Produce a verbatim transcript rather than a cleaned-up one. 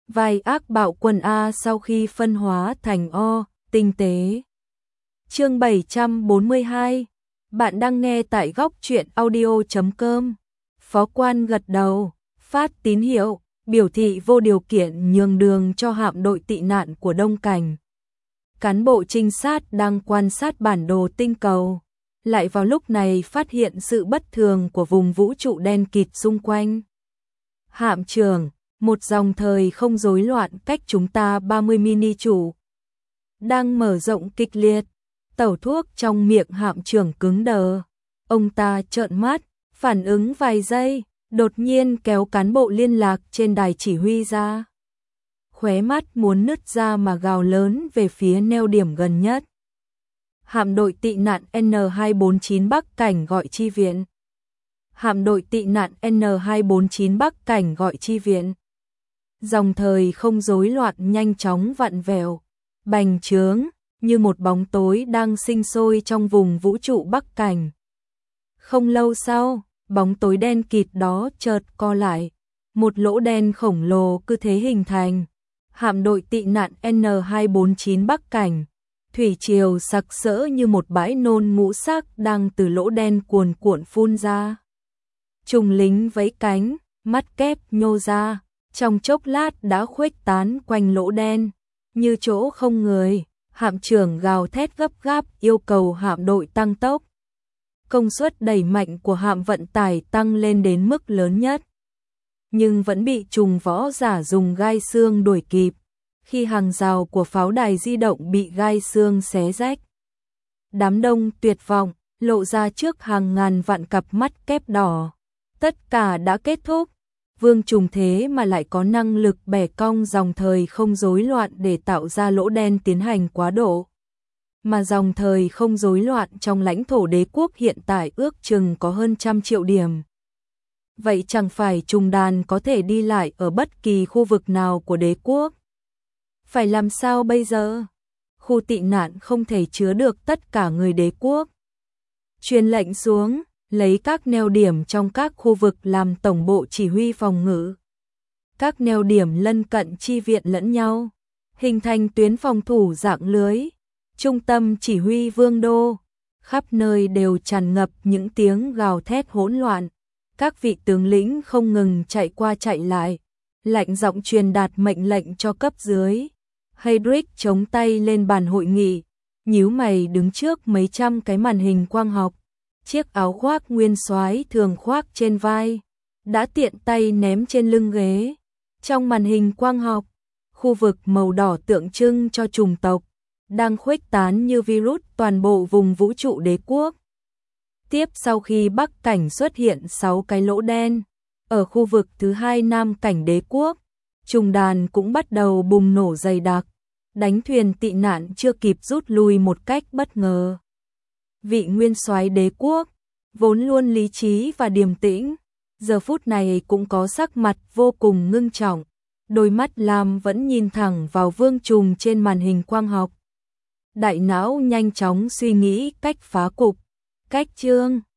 vai ác bạo quân A sau khi phân hóa thành O, tinh tế. Chương bảy trăm bốn mươi hai. Bạn đang nghe tại góc truyện audio chấm com. Phó quan gật đầu, phát tín hiệu, biểu thị vô điều kiện nhường đường cho hạm đội tị nạn của Đông Cảnh. Cán bộ trinh sát đang quan sát bản đồ tinh cầu, lại vào lúc này phát hiện sự bất thường của vùng vũ trụ đen kịt xung quanh. Hạm trưởng, một dòng thời không rối loạn cách chúng ta ba mươi mini chủ đang mở rộng kịch liệt. Tẩu thuốc trong miệng hạm trưởng cứng đờ. Ông ta trợn mắt, phản ứng vài giây, đột nhiên kéo cán bộ liên lạc trên đài chỉ huy ra. Khóe mắt muốn nứt ra mà gào lớn về phía neo điểm gần nhất. Hạm đội tị nạn N hai bốn chín Bắc Cảnh gọi chi viện. Hạm đội tị nạn N hai bốn chín Bắc Cảnh gọi chi viện. Dòng thời không rối loạn nhanh chóng vặn vẹo, bành trướng như một bóng tối đang sinh sôi trong vùng vũ trụ Bắc Cảnh. Không lâu sau, bóng tối đen kịt đó chợt co lại, một lỗ đen khổng lồ cứ thế hình thành. Hạm đội tị nạn N hai bốn chín Bắc Cảnh, thủy triều sặc sỡ như một bãi nôn ngũ sắc đang từ lỗ đen cuồn cuộn phun ra. Trùng lính vẫy cánh, mắt kép nhô ra, trong chốc lát đã khuếch tán quanh lỗ đen, như chỗ không người. Hạm trưởng gào thét gấp gáp yêu cầu hạm đội tăng tốc. Công suất đẩy mạnh của hạm vận tải tăng lên đến mức lớn nhất, nhưng vẫn bị trùng võ giả dùng gai xương đuổi kịp, khi hàng rào của pháo đài di động bị gai xương xé rách. Đám đông tuyệt vọng, lộ ra trước hàng ngàn vạn cặp mắt kép đỏ. Tất cả đã kết thúc. Vương Trùng thế mà lại có năng lực bẻ cong dòng thời không rối loạn để tạo ra lỗ đen tiến hành quá độ. Mà dòng thời không rối loạn trong lãnh thổ đế quốc hiện tại ước chừng có hơn trăm triệu điểm. Vậy chẳng phải trùng đàn có thể đi lại ở bất kỳ khu vực nào của đế quốc? Phải làm sao bây giờ? Khu tị nạn không thể chứa được tất cả người đế quốc. Truyền lệnh xuống, lấy các neo điểm trong các khu vực làm tổng bộ chỉ huy phòng ngự. Các neo điểm lân cận chi viện lẫn nhau, hình thành tuyến phòng thủ dạng lưới. Trung tâm chỉ huy vương đô, khắp nơi đều tràn ngập những tiếng gào thét hỗn loạn. Các vị tướng lĩnh không ngừng chạy qua chạy lại, lạnh giọng truyền đạt mệnh lệnh cho cấp dưới. Heydrich chống tay lên bàn hội nghị, nhíu mày đứng trước mấy trăm cái màn hình quang học. Chiếc áo khoác nguyên soái thường khoác trên vai, đã tiện tay ném trên lưng ghế. Trong màn hình quang học, khu vực màu đỏ tượng trưng cho chủng tộc, đang khuếch tán như virus toàn bộ vùng vũ trụ đế quốc. Tiếp sau khi Bắc Cảnh xuất hiện sáu cái lỗ đen, ở khu vực thứ hai Nam Cảnh đế quốc, trùng đàn cũng bắt đầu bùng nổ dày đặc, đánh thuyền tị nạn chưa kịp rút lui một cách bất ngờ. Vị nguyên soái đế quốc, vốn luôn lý trí và điềm tĩnh, giờ phút này cũng có sắc mặt vô cùng ngưng trọng, đôi mắt lam vẫn nhìn thẳng vào Vương Trùng trên màn hình quang học. Đại não nhanh chóng suy nghĩ cách phá cục, cách chương.